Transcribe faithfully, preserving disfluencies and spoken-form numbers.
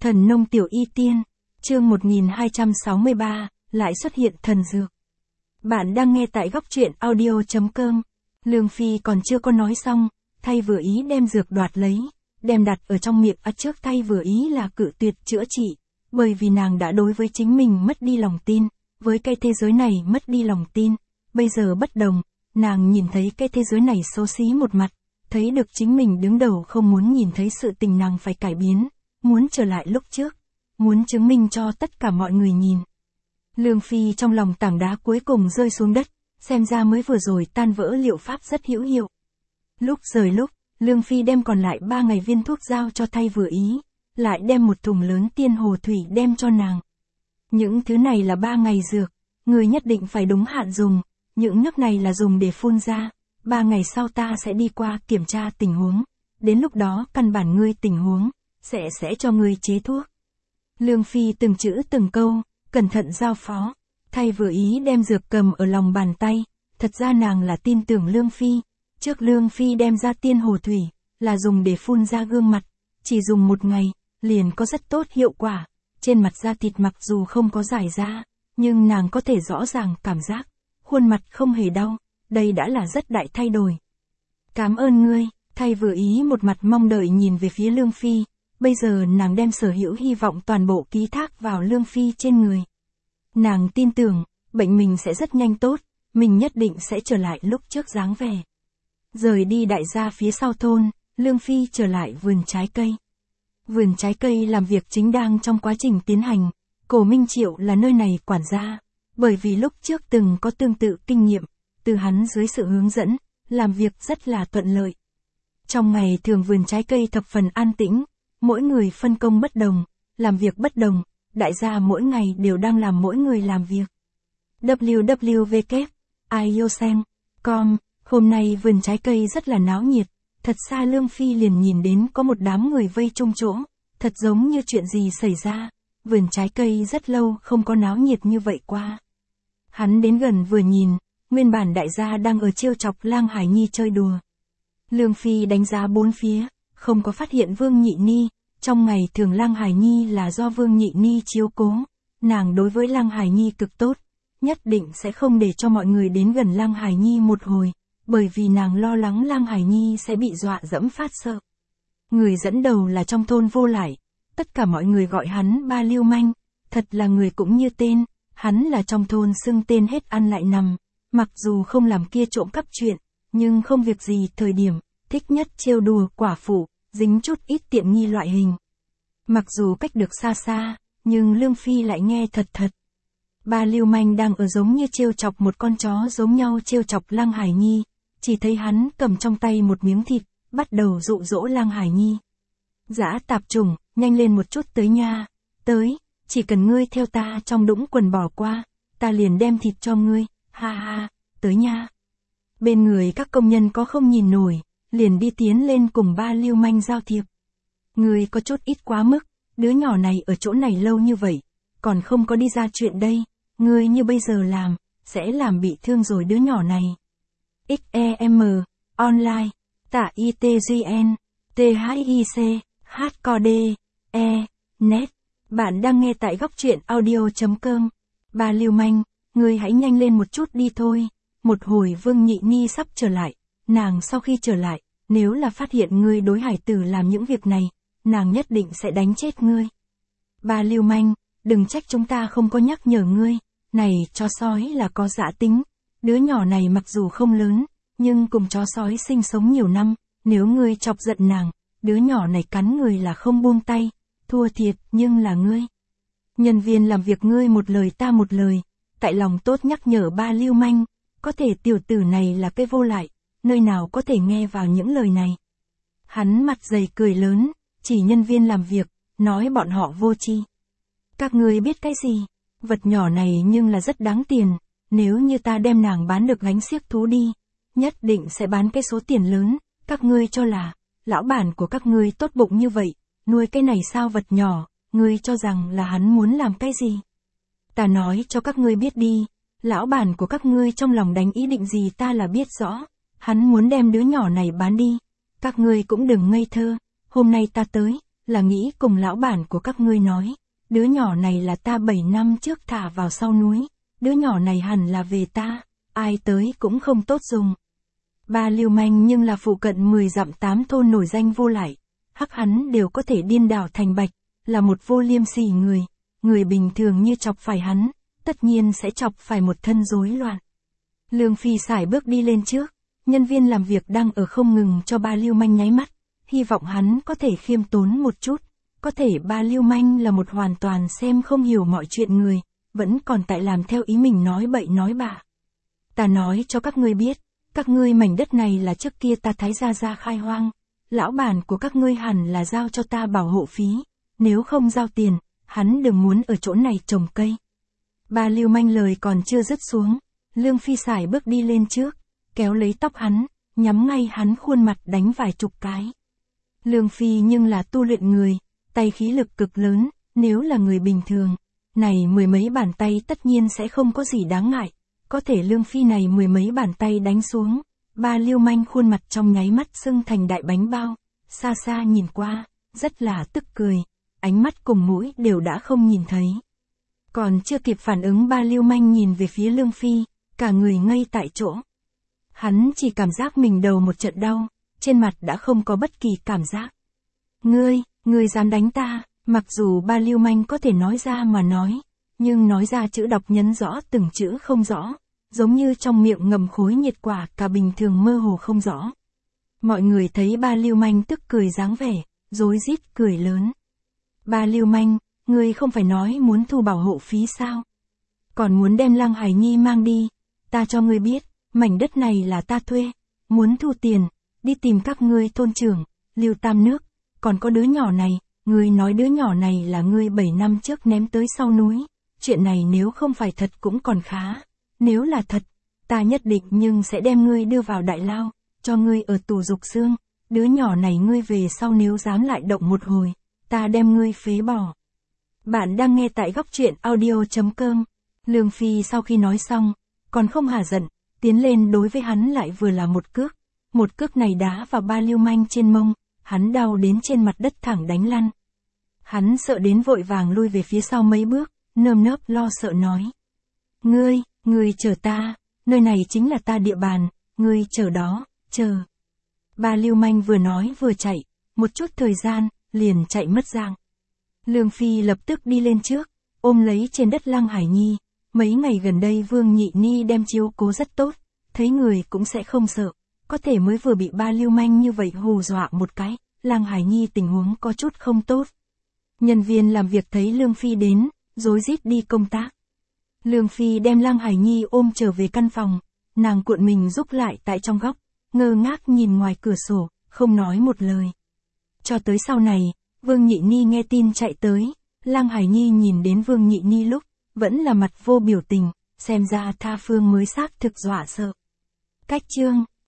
Thần nông tiểu y tiên, chương một nghìn hai trăm sáu mươi ba, lại xuất hiện thần dược. Bạn đang nghe tại góc truyện audio chấm com. Lương Phi còn chưa có nói xong, thay vừa ý đem dược đoạt lấy, đem đặt ở trong miệng ắt trước thay vừa ý là cự tuyệt chữa trị, bởi vì nàng đã đối với chính mình mất đi lòng tin, với cái thế giới này mất đi lòng tin, bây giờ bất đồng, nàng nhìn thấy cái thế giới này xấu xí một mặt, thấy được chính mình đứng đầu không muốn nhìn thấy sự tình nàng phải cải biến, muốn trở lại lúc trước, muốn chứng minh cho tất cả mọi người nhìn. Lương Phi trong lòng tảng đá cuối cùng rơi xuống đất, xem ra mới vừa rồi tan vỡ liệu pháp rất hữu hiệu. Lúc rời lúc, Lương Phi đem còn lại ba ngày viên thuốc giao cho thay vừa ý, lại đem một thùng lớn tiên hồ thủy đem cho nàng. Những thứ này là ba ngày dược, người nhất định phải đúng hạn dùng, những nước này là dùng để phun ra, ba ngày sau ta sẽ đi qua kiểm tra tình huống, đến lúc đó căn bản ngươi tình huống, sẽ sẽ cho ngươi chế thuốc. Lương Phi từng chữ từng câu, cẩn thận giao phó, thay vừa ý đem dược cầm ở lòng bàn tay, thật ra nàng là tin tưởng Lương Phi, trước Lương Phi đem ra tiên hồ thủy, là dùng để phun ra gương mặt, chỉ dùng một ngày, liền có rất tốt hiệu quả, trên mặt da thịt mặc dù không có giải ra, nhưng nàng có thể rõ ràng cảm giác, khuôn mặt không hề đau, đây đã là rất đại thay đổi. Cảm ơn ngươi, thay vừa ý một mặt mong đợi nhìn về phía Lương Phi, bây giờ nàng đem sở hữu hy vọng toàn bộ ký thác vào Lương Phi trên người. Nàng tin tưởng, bệnh mình sẽ rất nhanh tốt, mình nhất định sẽ trở lại lúc trước dáng vẻ. Rời đi đại gia phía sau thôn, Lương Phi trở lại vườn trái cây. Vườn trái cây làm việc chính đang trong quá trình tiến hành, Cổ Minh Triệu là nơi này quản gia, bởi vì lúc trước từng có tương tự kinh nghiệm, từ hắn dưới sự hướng dẫn, làm việc rất là thuận lợi. Trong ngày thường vườn trái cây thập phần an tĩnh, mỗi người phân công bất đồng, làm việc bất đồng, đại gia mỗi ngày đều đang làm mỗi người làm việc. w w w chấm i o sen chấm com, hôm nay vườn trái cây rất là náo nhiệt, thật xa Lương Phi liền nhìn đến có một đám người vây chung chỗ, thật giống như chuyện gì xảy ra, vườn trái cây rất lâu không có náo nhiệt như vậy qua. Hắn đến gần vừa nhìn, nguyên bản đại gia đang ở trêu chọc Lang Hải Nhi chơi đùa. Lương Phi đánh giá bốn phía, không có phát hiện Vương Nhị Ni, trong ngày thường Lang Hải Nhi là do Vương Nhị Ni chiếu cố, nàng đối với Lang Hải Nhi cực tốt, nhất định sẽ không để cho mọi người đến gần Lang Hải Nhi một hồi, bởi vì nàng lo lắng Lang Hải Nhi sẽ bị dọa dẫm phát sợ. Người dẫn đầu là trong thôn Vô Lại, tất cả mọi người gọi hắn Ba Lưu Manh, thật là người cũng như tên, hắn là trong thôn xưng tên hết ăn lại nằm, mặc dù không làm kia trộm cắp chuyện, nhưng không việc gì thời điểm, thích nhất trêu đùa quả phụ, dính chút ít tiện nghi loại hình. Mặc dù cách được xa xa, nhưng Lương Phi lại nghe thật thật. Ba Lưu Manh đang ở giống như trêu chọc một con chó giống nhau trêu chọc Lang Hải Nhi, chỉ thấy hắn cầm trong tay một miếng thịt, bắt đầu dụ dỗ Lang Hải Nhi. Dã tạp chủng, nhanh lên một chút tới nha, tới, chỉ cần ngươi theo ta trong đũng quần bỏ qua, ta liền đem thịt cho ngươi, ha ha, tới nha. Bên người các công nhân có không nhìn nổi, liền đi tiến lên cùng Ba Lưu Manh giao thiệp. Ngươi có chút ít quá mức, đứa nhỏ này ở chỗ này lâu như vậy, còn không có đi ra chuyện đây, ngươi như bây giờ làm, sẽ làm bị thương rồi đứa nhỏ này. ích e em, online, tạ i tê giê en, tê hát i xê, hát co đê, e, net. Bạn đang nghe tại góc truyện audio chấm com. Ba Lưu Manh, ngươi hãy nhanh lên một chút đi thôi. Một hồi Vương Nhị Ni sắp trở lại, nàng sau khi trở lại, nếu là phát hiện ngươi đối hải tử làm những việc này, nàng nhất định sẽ đánh chết ngươi. Ba Lưu Manh, đừng trách chúng ta không có nhắc nhở ngươi, này chó sói là có dã tính, đứa nhỏ này mặc dù không lớn, nhưng cùng chó sói sinh sống nhiều năm, nếu ngươi chọc giận nàng, đứa nhỏ này cắn người là không buông tay, thua thiệt nhưng là ngươi. Nhân viên làm việc ngươi một lời ta một lời, tại lòng tốt nhắc nhở Ba Lưu Manh, có thể tiểu tử này là cái Vô Lại, nơi nào có thể nghe vào những lời này. Hắn mặt dày cười lớn, chỉ nhân viên làm việc, nói bọn họ vô tri. Các ngươi biết cái gì, vật nhỏ này nhưng là rất đáng tiền, nếu như ta đem nàng bán được gánh xiếc thú đi, nhất định sẽ bán cái số tiền lớn, các ngươi cho là, lão bản của các ngươi tốt bụng như vậy, nuôi cái này sao vật nhỏ, ngươi cho rằng là hắn muốn làm cái gì? Ta nói cho các ngươi biết đi, lão bản của các ngươi trong lòng đánh ý định gì ta là biết rõ, hắn muốn đem đứa nhỏ này bán đi, các ngươi cũng đừng ngây thơ, hôm nay ta tới, là nghĩ cùng lão bản của các ngươi nói, đứa nhỏ này là ta bảy năm trước thả vào sau núi, đứa nhỏ này hẳn là về ta, ai tới cũng không tốt dùng. Ba lưu manh nhưng là phụ cận mười dặm tám thôn nổi danh vô lại, hắc hắn đều có thể điên đảo thành bạch, là một vô liêm sỉ người, người bình thường như chọc phải hắn, tất nhiên sẽ chọc phải một thân rối loạn. Lương Phi sải bước đi lên trước, nhân viên làm việc đang ở không ngừng cho ba lưu manh nháy mắt, hy vọng hắn có thể khiêm tốn một chút, có thể ba lưu manh là một hoàn toàn xem không hiểu mọi chuyện người, vẫn còn tại làm theo ý mình nói bậy nói bạ. Ta nói cho các ngươi biết, các ngươi mảnh đất này là trước kia ta Thái gia gia khai hoang, lão bản của các ngươi hẳn là giao cho ta bảo hộ phí, nếu không giao tiền, hắn đừng muốn ở chỗ này trồng cây. Ba lưu manh lời còn chưa dứt xuống, Lương Phi sải bước đi lên trước, kéo lấy tóc hắn, nhắm ngay hắn khuôn mặt đánh vài chục cái. Lương Phi nhưng là tu luyện người, tay khí lực cực lớn, nếu là người bình thường, này mười mấy bàn tay tất nhiên sẽ không có gì đáng ngại, có thể Lương Phi này mười mấy bàn tay đánh xuống, ba lưu manh khuôn mặt trong nháy mắt sưng thành đại bánh bao, xa xa nhìn qua, rất là tức cười, ánh mắt cùng mũi đều đã không nhìn thấy. Còn chưa kịp phản ứng ba lưu manh nhìn về phía Lương Phi, cả người ngây tại chỗ. Hắn chỉ cảm giác mình đầu một trận đau, trên mặt đã không có bất kỳ cảm giác. Ngươi, ngươi dám đánh ta, mặc dù ba lưu manh có thể nói ra mà nói, nhưng nói ra chữ đọc nhấn rõ từng chữ không rõ, giống như trong miệng ngầm khối nhiệt quả cả bình thường mơ hồ không rõ. Mọi người thấy ba lưu manh tức cười dáng vẻ, rối rít cười lớn. Ba lưu manh, ngươi không phải nói muốn thu bảo hộ phí sao? Còn muốn đem Lăng Hải Nhi mang đi, ta cho ngươi biết, mảnh đất này là ta thuê, muốn thu tiền, đi tìm các ngươi thôn trưởng, Lưu Tam Nước, còn có đứa nhỏ này, ngươi nói đứa nhỏ này là ngươi bảy năm trước ném tới sau núi, chuyện này nếu không phải thật cũng còn khá, nếu là thật, ta nhất định nhưng sẽ đem ngươi đưa vào đại lao, cho ngươi ở tù dục xương, đứa nhỏ này ngươi về sau nếu dám lại động một hồi, ta đem ngươi phế bỏ. Bạn đang nghe tại góc truyện audio chấm com. Lương Phi sau khi nói xong, còn không hả giận, tiến lên đối với hắn lại vừa là một cước, một cước này đá vào ba lưu manh trên mông, hắn đau đến trên mặt đất thẳng đánh lăn. Hắn sợ đến vội vàng lui về phía sau mấy bước, nơm nớp lo sợ nói. Ngươi, ngươi chờ ta, nơi này chính là ta địa bàn, ngươi chờ đó, chờ. Ba lưu manh vừa nói vừa chạy, một chút thời gian, liền chạy mất dạng. Lương Phi lập tức đi lên trước, ôm lấy trên đất Lăng Hải Nhi, mấy ngày gần đây Vương Nhị Ni đem chiếu cố rất tốt, thấy người cũng sẽ không sợ, có thể mới vừa bị ba lưu manh như vậy hù dọa một cái, Lăng Hải Nhi tình huống có chút không tốt. Nhân viên làm việc thấy Lương Phi đến, rối rít đi công tác. Lương Phi đem Lăng Hải Nhi ôm trở về căn phòng, nàng cuộn mình rúc lại tại trong góc, ngơ ngác nhìn ngoài cửa sổ, không nói một lời. Cho tới sau này, Vương Nhị Ni nghe tin chạy tới, Lăng Hải Nhi nhìn đến Vương Nhị Ni lúc, vẫn là mặt vô biểu tình, xem ra tha phương mới xác thực dọa sợ. Cách chương